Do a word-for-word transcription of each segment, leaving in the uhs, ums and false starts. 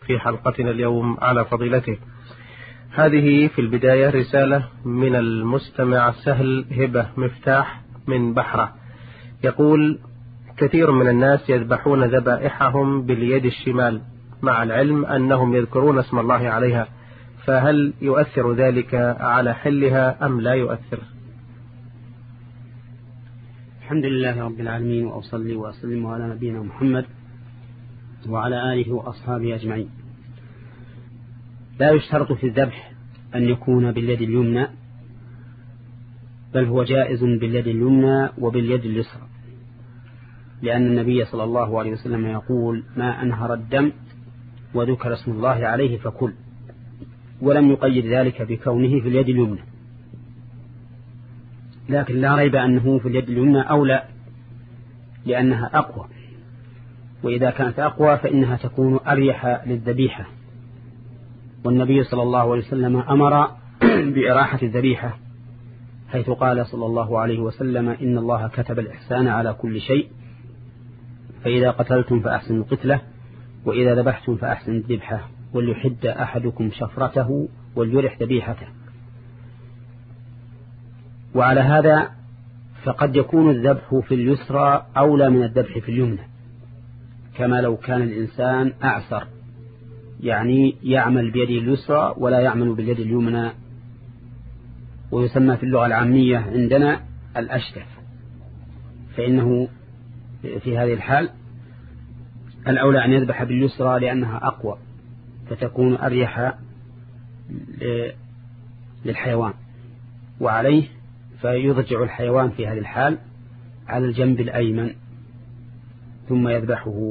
في حلقتنا اليوم على فضيلته. هذه في البداية رسالة من المستمع سهل هبة مفتاح من بحرة، يقول: كثير من الناس يذبحون ذبائحهم باليد الشمال مع العلم أنهم يذكرون اسم الله عليها، فهل يؤثر ذلك على حلها أم لا يؤثر؟ الحمد لله رب العالمين، وأصلي وأسلم على نبينا محمد وعلى آله وأصحابه أجمعين. لا يشترط في الذبح أن يكون باليد اليمنى، بل هو جائز باليد اليمنى وباليد اليسرى، لأن النبي صلى الله عليه وسلم يقول: ما أنهر الدم وذكر اسم الله عليه فكل، ولم يقيد ذلك بكونه في اليد اليمنى. لكن لا ريب أنه في اليد اليمنى أولى، لأنها أقوى، وإذا كانت أقوى فإنها تكون أريح للذبيحة، والنبي صلى الله عليه وسلم أمر بإراحة الذبيحة، حيث قال صلى الله عليه وسلم: إن الله كتب الإحسان على كل شيء، فإذا قتلتم فأحسنوا القتلة، وإذا ذبحتم فأحسنوا الذبحة، وليحد أحدكم شفرته وليرح ذبيحته. وعلى هذا فقد يكون الذبح في اليسرى أولى من الذبح في اليمنى، كما لو كان الإنسان أعسر، يعني يعمل بيده اليسرى ولا يعمل باليد اليمنى، ويسمى في اللغة العامية عندنا الأشتف، فإنه في هذه الحال الأولى أن يذبح باليسرى لأنها أقوى، فتكون أريح للحيوان، وعليه فيضجع الحيوان في هذه الحال على الجنب الأيمن ثم يذبحه.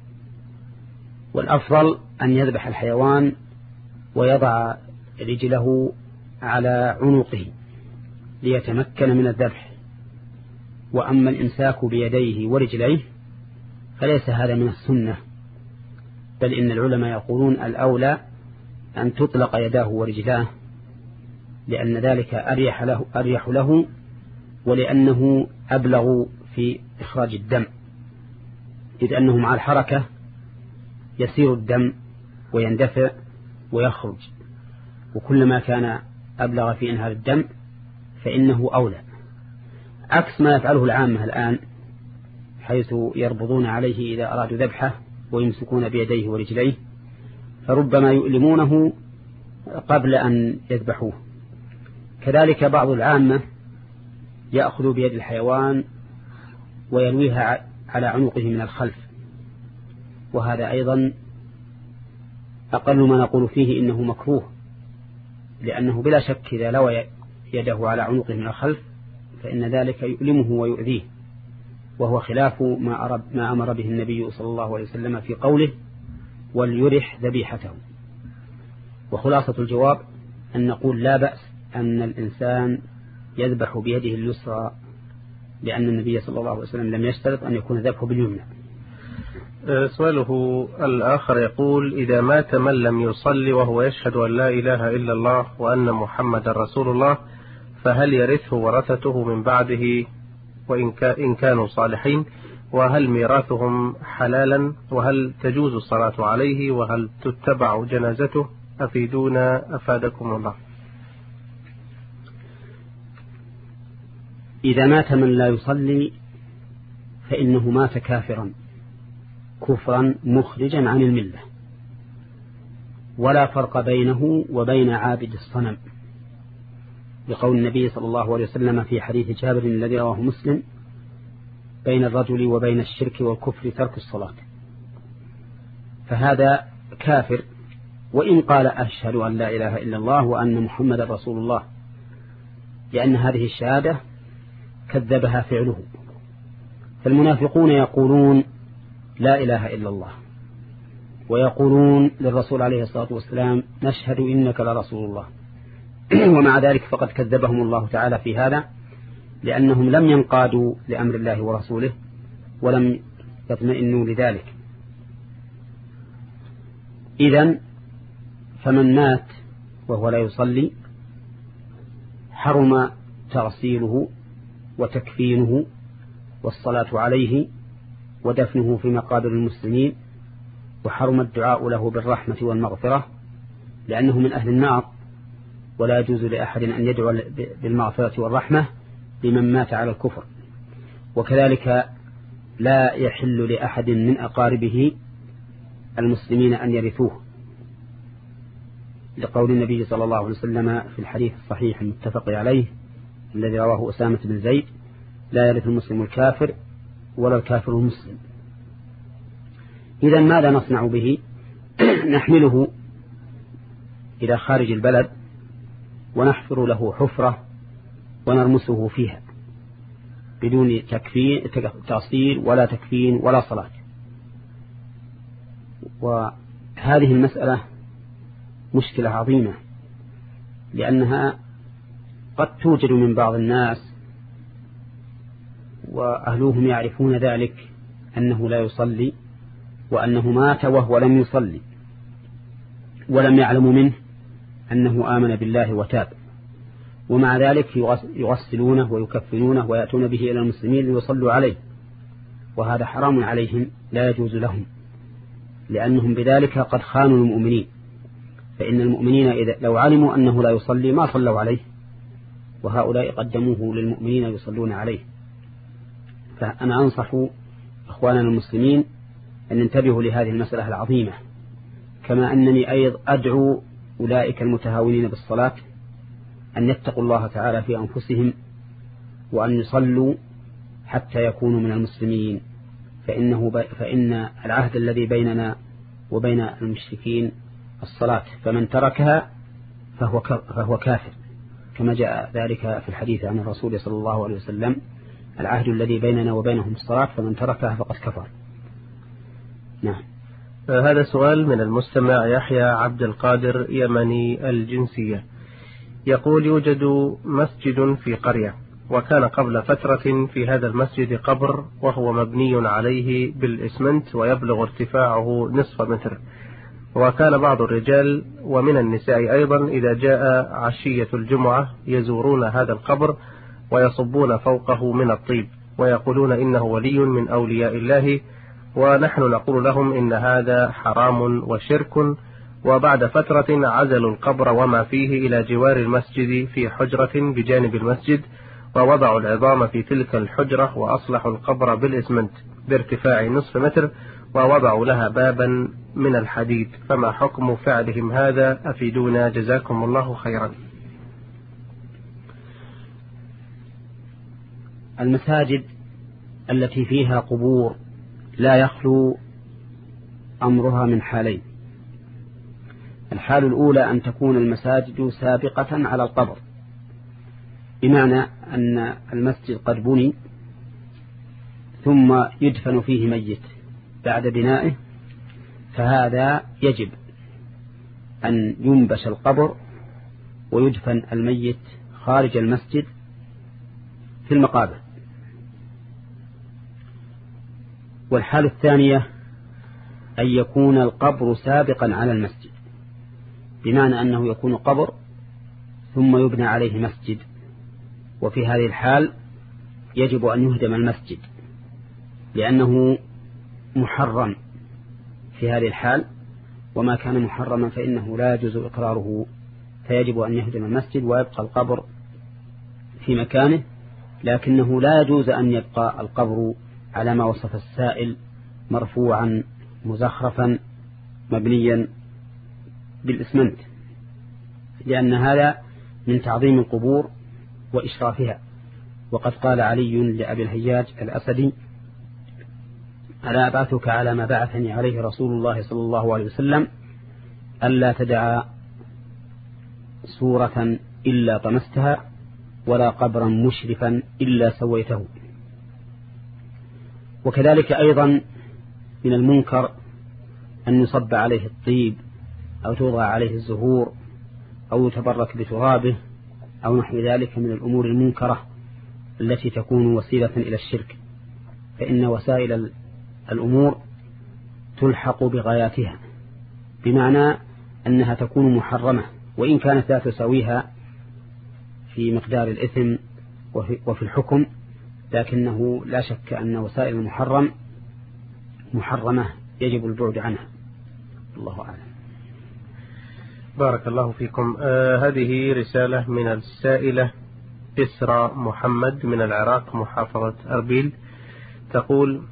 والأفضل أن يذبح الحيوان ويضع رجله على عنقه ليتمكن من الذبح. وأما الإمساك بيديه ورجليه فليس هذا من السنة، بل إن العلماء يقولون الأولى أن تطلق يداه ورجلاه، لأن ذلك أريح له, أريح له ولأنه أبلغ في إخراج الدم، إذ أنه مع الحركة يسير الدم ويندفع ويخرج، وكلما كان أبلغ في إنهار الدم فإنه أولى، عكس ما يفعله العامة الآن، حيث يربضون عليه إذا أرادوا ذبحه ويمسكون بيديه ورجليه، فربما يؤلمونه قبل أن يذبحوه. كذلك بعض العامة يأخذ بيد الحيوان ويلويها على عنقه من الخلف، وهذا أيضا أقل ما نقول فيه إنه مكروه، لأنه بلا شك إذا لوى يده على عنقه من الخلف فإن ذلك يؤلمه ويؤذيه، وهو خلاف ما أمر به النبي صلى الله عليه وسلم في قوله: وليرح ذبيحته. وخلاصة الجواب أن نقول لا بأس أن الإنسان يذبح بيده اليسرى، لأن النبي صلى الله عليه وسلم لم يشترط أن يكون ذبحه باليمنى. سؤاله الآخر يقول: إذا مات من لم يصلي وهو يشهد أن لا إله إلا الله وأن محمد رسول الله، فهل يرثه ورثته من بعده وإن كانوا صالحين؟ وهل ميراثهم حلالا؟ وهل تجوز الصلاة عليه؟ وهل تتبع جنازته؟ أفيدونا أفادكم الله. إذا مات من لا يصلي فإنه مات كافرا كفرا مخرجا عن الملة، ولا فرق بينه وبين عابد الصنم، لقول النبي صلى الله عليه وسلم في حديث جابر الذي رواه مسلم: بين الرجل وبين الشرك والكفر ترك الصلاة. فهذا كافر وإن قال أشهد أن لا إله إلا الله وأن محمد رسول الله، لأن هذه الشهادة كذبها فعله. فالمنافقون يقولون لا إله إلا الله، ويقولون للرسول عليه الصلاة والسلام: نشهد إنك لرسول الله، ومع ذلك فقد كذبهم الله تعالى في هذا، لأنهم لم ينقادوا لأمر الله ورسوله ولم يطمئنوا لذلك. إذن فمن مات وهو لا يصلي حرم تغسيله وتكفينه والصلاة عليه ودفنه في مقابر المسلمين وحرم الدعاء له بالرحمة والمغفرة لأنه من أهل النار، ولا يجوز لأحد أن يدعو بالمغفرة والرحمة لمن مات على الكفر. وكذلك لا يحل لأحد من أقاربه المسلمين أن يرثوه، لقول النبي صلى الله عليه وسلم في الحديث الصحيح المتفق عليه الذي رواه أسامة بن زيد: لا يرث المسلم الكافر ولا الكافر المسلم. إذا ماذا نصنع به؟ نحمله إلى خارج البلد ونحفر له حفرة ونرمسه فيها بدون تكفين تأصيل ولا تكفين ولا صلاة. وهذه المسألة مشكلة عظيمة، لأنها قد توجد من بعض الناس وأهلوهم يعرفون ذلك أنه لا يصلي وأنه مات وهو لم يصلي، ولم يعلموا منه أنه آمن بالله وتاب، ومع ذلك يغسلونه ويكفنونه ويأتون به إلى المسلمين ليصلوا عليه، وهذا حرام عليهم لا يجوز لهم، لأنهم بذلك قد خانوا المؤمنين. فإن المؤمنين إذا لو علموا أنه لا يصلي ما صلوا عليه، وهؤلاء قدموه للمؤمنين يصلون عليه. فأنا أنصح أخواننا المسلمين أن ينتبهوا لهذه المسألة العظيمة، كما أنني أيضا أدعو أولئك المتهاونين بالصلاة أن يتقوا الله تعالى في أنفسهم وأن يصلوا حتى يكونوا من المسلمين، فإنه ب... فإن العهد الذي بيننا وبين المشركين الصلاة، فمن تركها فهو, ك... فهو كافر، كما جاء ذلك في الحديث عن الرسول صلى الله عليه وسلم: العهد الذي بيننا وبينهم الصلاة فمن تركها فقد كفر. نعم. هذا سؤال من المستمع يحيى عبد القادر يمني الجنسية، يقول: يوجد مسجد في قرية، وكان قبل فترة في هذا المسجد قبر وهو مبني عليه بالإسمنت ويبلغ ارتفاعه نصف متر، وكان بعض الرجال ومن النساء أيضا إذا جاء عشية الجمعة يزورون هذا القبر ويصبون فوقه من الطيب ويقولون إنه ولي من أولياء الله، ونحن نقول لهم إن هذا حرام وشرك. وبعد فترة عزلوا القبر وما فيه إلى جوار المسجد في حجرة بجانب المسجد، ووضعوا العظام في تلك الحجرة وأصلحوا القبر بالإسمنت بارتفاع نصف متر، ووضعوا لها بابا من الحديد، فما حكم فعلهم هذا؟ أفيدونا جزاكم الله خيرا. المساجد التي فيها قبور لا يخلو أمرها من حالين: الحال الأولى أن تكون المساجد سابقة على القبر، بمعنى أن المسجد قد بني ثم يدفن فيه ميت بعد بنائه، فهذا يجب أن ينبش القبر ويدفن الميت خارج المسجد في المقابر. والحالة الثانية أن يكون القبر سابقا على المسجد، بمعنى أنه يكون قبر ثم يبنى عليه مسجد، وفي هذه الحال يجب أن يهدم المسجد لأنه محرم في هذه الحال، وما كان محرما فإنه لا يجوز إقراره، فيجب أن يهدم المسجد ويبقى القبر في مكانه، لكنه لا يجوز أن يبقى القبر على ما وصف السائل مرفوعا مزخرفا مبنيا بالإسمنت، لأن هذا من تعظيم القبور وإشرافها. وقد قال علي لأبي الهياج الأسدي: ألا أبعثك على ما بعثني عليه رسول الله صلى الله عليه وسلم، ألا تدع صورة إلا طمستها ولا قبرا مشرفا إلا سويته. وكذلك أيضا من المنكر أن يصب عليه الطيب أو توضع عليه الزهور أو يتبرك بترابه أو نحو ذلك من الأمور المنكرة التي تكون وسيلة إلى الشرك، فإن وسائل الأمور تلحق بغاياتها، بمعنى أنها تكون محرمة وإن كانت لا تساويها في مقدار الإثم وفي الحكم، لكنه لا شك أن وسائل المحرم محرمة يجب البعد عنها. الله أعلم. بارك الله فيكم. آه هذه رسالة من السائلة إسراء محمد من العراق محافظة أربيل، تقول: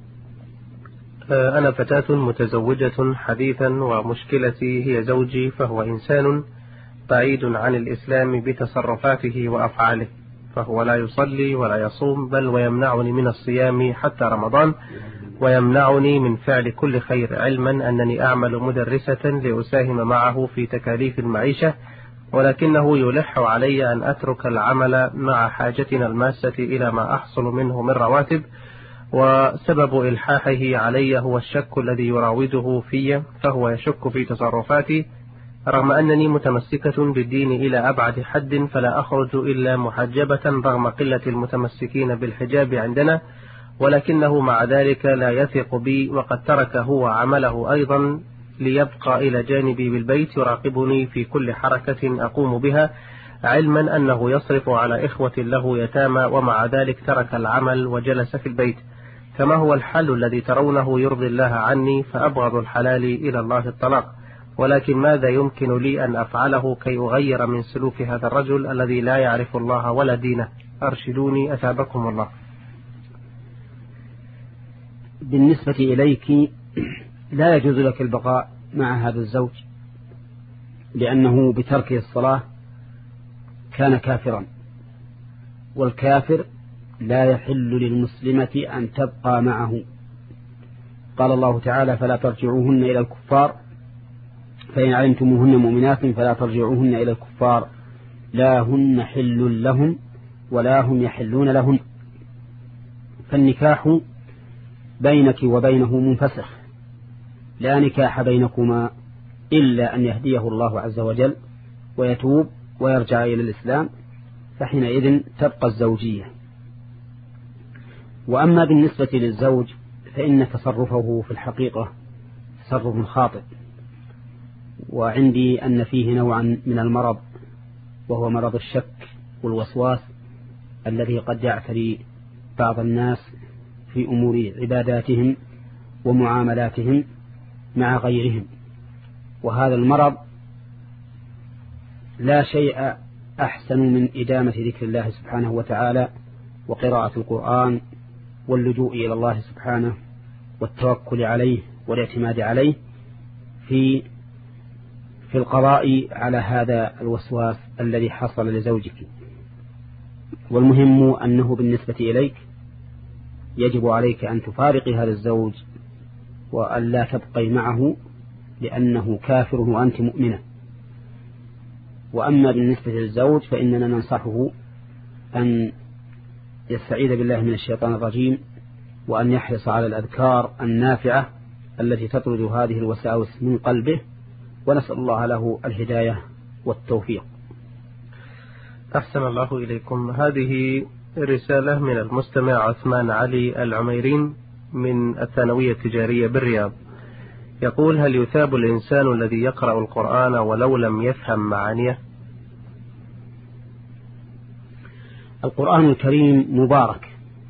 آه أنا فتاة متزوجة حديثا، ومشكلتي هي زوجي، فهو إنسان بعيد عن الإسلام بتصرفاته وأفعاله، فهو لا يصلي ولا يصوم، بل ويمنعني من الصيام حتى رمضان، ويمنعني من فعل كل خير، علما أنني أعمل مدرسة لأساهم معه في تكاليف المعيشة، ولكنه يلح علي أن أترك العمل مع حاجتنا الماسة إلى ما أحصل منه من رواتب، وسبب إلحاحه علي هو الشك الذي يراوده في، فهو يشك في تصرفاتي رغم أنني متمسكة بالدين إلى أبعد حد، فلا أخرج إلا محجبة رغم قلة المتمسكين بالحجاب عندنا، ولكنه مع ذلك لا يثق بي، وقد ترك هو عمله أيضا ليبقى إلى جانبي بالبيت، يراقبني في كل حركة أقوم بها، علما أنه يصرف على إخوة له يتامى، ومع ذلك ترك العمل وجلس في البيت. فما هو الحل الذي ترونه يرضي الله عني؟ فأبغض الحلال إلى الله الطلاق، ولكن ماذا يمكن لي أن أفعله كي أغير من سلوك هذا الرجل الذي لا يعرف الله ولا دينه؟ أرشدوني أثابكم الله. بالنسبة إليك لا يجوز لك البقاء مع هذا الزوج، لأنه بتركه الصلاة كان كافرا، والكافر لا يحل للمسلمة أن تبقى معه. قال الله تعالى: فلا ترجعوهن إلى الكفار، فإن علمتموهن مؤمنات فلا ترجعوهن إلى الكفار، لا هن حل لهم ولا هم يحلون لهن. فالنكاح بينك وبينه منفسخ، لا نكاح بينكما إلا أن يهديه الله عز وجل ويتوب ويرجع إلى الإسلام، فحينئذ تبقى الزوجية. وأما بالنسبة للزوج فإن تصرفه في الحقيقة تصرف خاطئ، وعندي أن فيه نوعا من المرض، وهو مرض الشك والوسواس الذي قد يعتري بعض الناس في أمور عباداتهم ومعاملاتهم مع غيرهم. وهذا المرض لا شيء أحسن من إدامة ذكر الله سبحانه وتعالى وقراءة القرآن واللجوء إلى الله سبحانه والتوكل عليه والاعتماد عليه في في القضاء على هذا الوسواس الذي حصل لزوجك. والمهم أنه بالنسبة إليك يجب عليك أن تفارقي هذا الزوج وأن لا تبقي معه، لأنه كافر وأنت مؤمنة. وأما بالنسبة للزوج فإننا ننصحه أن يستعيذ بالله من الشيطان الرجيم، وأن يحرص على الأذكار النافعة التي تطرد هذه الوساوس من قلبه، ونسأل الله له الهداية والتوفيق. أحسن الله إليكم. هذه رسالة من المستمع عثمان علي العميرين من الثانوية التجارية بالرياض، يقول: هل يثاب الإنسان الذي يقرأ القرآن ولو لم يفهم معانيه؟ القرآن الكريم مبارك،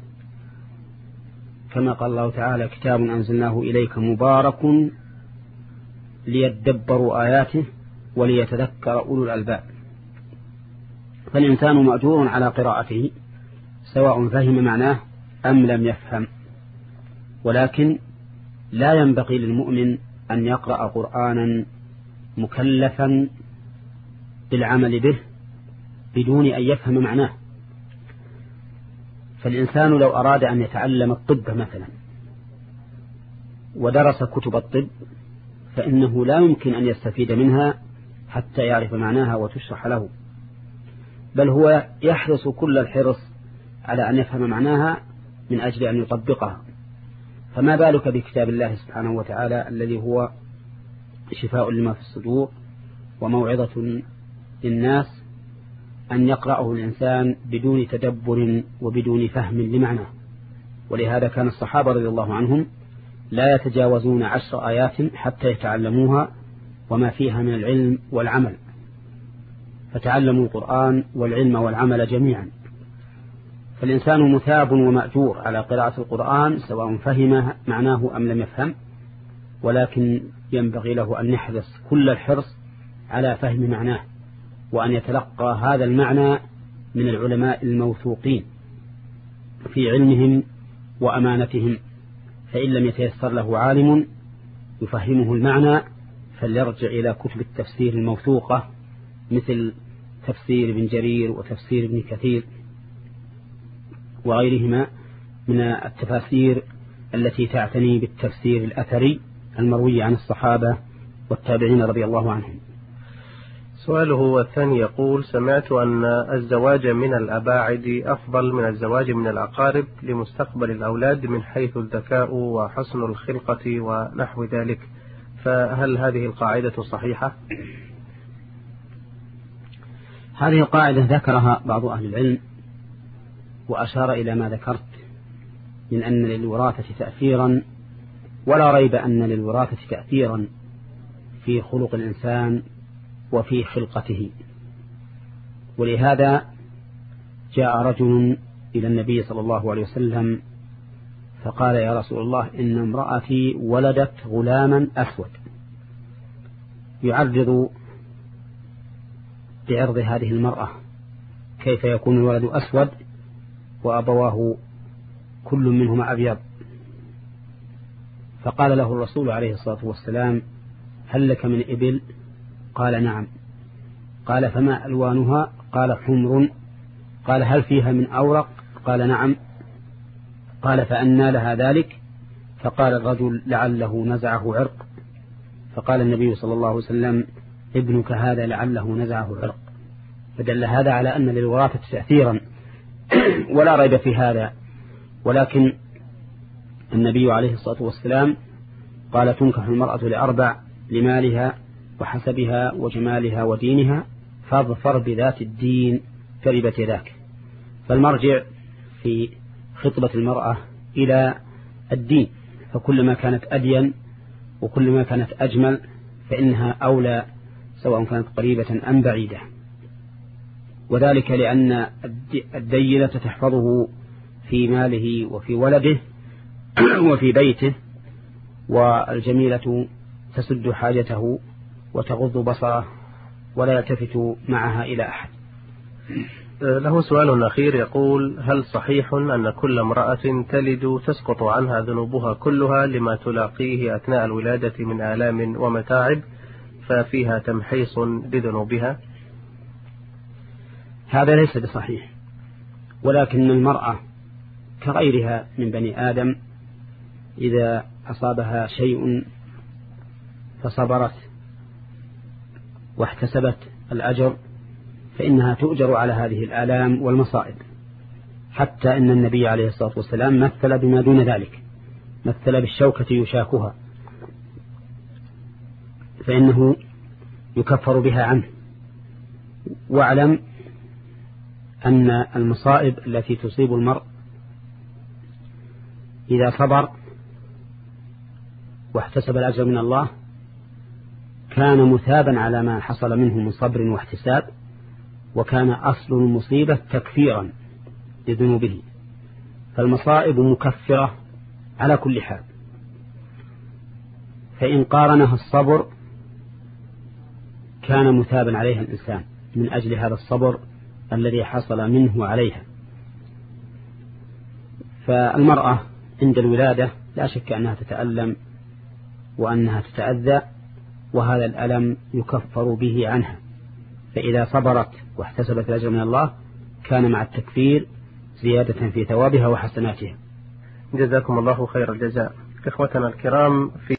كما قال الله تعالى: كتاب أنزلناه إليك مبارك ليدبروا آياته وليتذكر أولو الألباب. فالإنسان مأجور على قراءته سواء فهم معناه أم لم يفهم، ولكن لا ينبغي للمؤمن أن يقرأ قرآنا مكلفا بالعمل به بدون أن يفهم معناه. فالإنسان لو أراد أن يتعلم الطب مثلا ودرس كتب الطب فإنه لا يمكن أن يستفيد منها حتى يعرف معناها وتشرح له، بل هو يحرص كل الحرص على أن يفهم معناها من أجل أن يطبقها. فما بالك بكتاب الله سبحانه وتعالى الذي هو شفاء لما في الصدور وموعظة للناس، أن يقرأه الإنسان بدون تدبر وبدون فهم لمعنى. ولهذا كان الصحابة رضي الله عنهم لا يتجاوزون عشر آيات حتى يتعلموها وما فيها من العلم والعمل، فتعلموا القرآن والعلم والعمل جميعا. فالإنسان مثاب ومأجور على قراءة القرآن سواء فهم معناه أم لم يفهم، ولكن ينبغي له أن يحرص كل الحرص على فهم معناه، وأن يتلقى هذا المعنى من العلماء الموثوقين في علمهم وأمانتهم، فإن لم يتيسر له عالم يفهمه المعنى فليرجع إلى كتب التفسير الموثوقة مثل تفسير ابن جرير وتفسير ابن كثير وغيرهما من التفاسير التي تعتني بالتفسير الأثري المروي عن الصحابة والتابعين رضي الله عنهم. سؤاله الثاني يقول: سمعت أن الزواج من الأباعد أفضل من الزواج من الأقارب لمستقبل الأولاد من حيث الذكاء وحسن الخلقة ونحو ذلك، فهل هذه القاعدة صحيحة؟ هذه القاعدة ذكرها بعض أهل العلم وأشار إلى ما ذكرت من أن للوراثة تأثيرا، ولا ريب أن للوراثة تأثيرا في خلق الإنسان وفي خلقته. ولهذا جاء رجل إلى النبي صلى الله عليه وسلم فقال: يا رسول الله، إن امرأتي ولدت غلاما أسود يعرض بعرض هذه المرأة، كيف يكون الولد أسود وأبواه كل منهما أبيض؟ فقال له الرسول عليه الصلاة والسلام: هل لك من إبل؟ قال: نعم. قال: فما ألوانها؟ قال: حمر. قال: هل فيها من أورق؟ قال: نعم. قال: فأنى لها ذلك؟ فقال الرجل: لعله نزعه عرق. فقال النبي صلى الله عليه وسلم: ابنك هذا لعله نزعه عرق. فدل هذا على أن للوراثة تأثيرا ولا ريب في هذا، ولكن النبي عليه الصلاة والسلام قال: تنكح المرأة لأربع: لمالها وحسبها وجمالها ودينها، فاظفر بذات الدين تربت يداك. فالمرجع في خطبة المرأة إلى الدين، فكلما كانت أدين وكلما كانت أجمل فإنها أولى، سواء كانت قريبة أم بعيدة. وذلك لأن الدينة تحفظه في ماله وفي ولده وفي بيته، والجميلة تسد حاجته وتغض بصره ولا يلتفت معها إلى أحد. له سؤال أخير يقول: هل صحيح أن كل امرأة تلد تسقط عنها ذنوبها كلها لما تلاقيه أثناء الولادة من آلام ومتاعب، ففيها تمحيص لذنوبها؟ هذا ليس بصحيح، ولكن المرأة كغيرها من بني آدم إذا أصابها شيء فصبرت واحتسبت الأجر فإنها تؤجر على هذه الآلام والمصائب، حتى أن النبي عليه الصلاة والسلام مثل بما دون ذلك، مثل بالشوكة يشاكها فإنه يكفر بها عنه. واعلم أن المصائب التي تصيب المرء إذا صبر واحتسب الأجر من الله كان مثابا على ما حصل منه من صبر واحتساب، وكان أصل المصيبة تكفيرا لذنوبه، فالمصائب مكفرة على كل حال. فإن قارنها الصبر كان مثابا عليها الإنسان من أجل هذا الصبر الذي حصل منه عليها. فالمرأة عند الولادة لا شك أنها تتألم وأنها تتأذى، وهذا الألم يكفر به عنها، فإذا صبرت واحتسبت الأجر من الله كان مع التكفير زيادة في ثوابها وحسناتها. جزاكم الله خير الجزاء. إخوتنا الكرام، في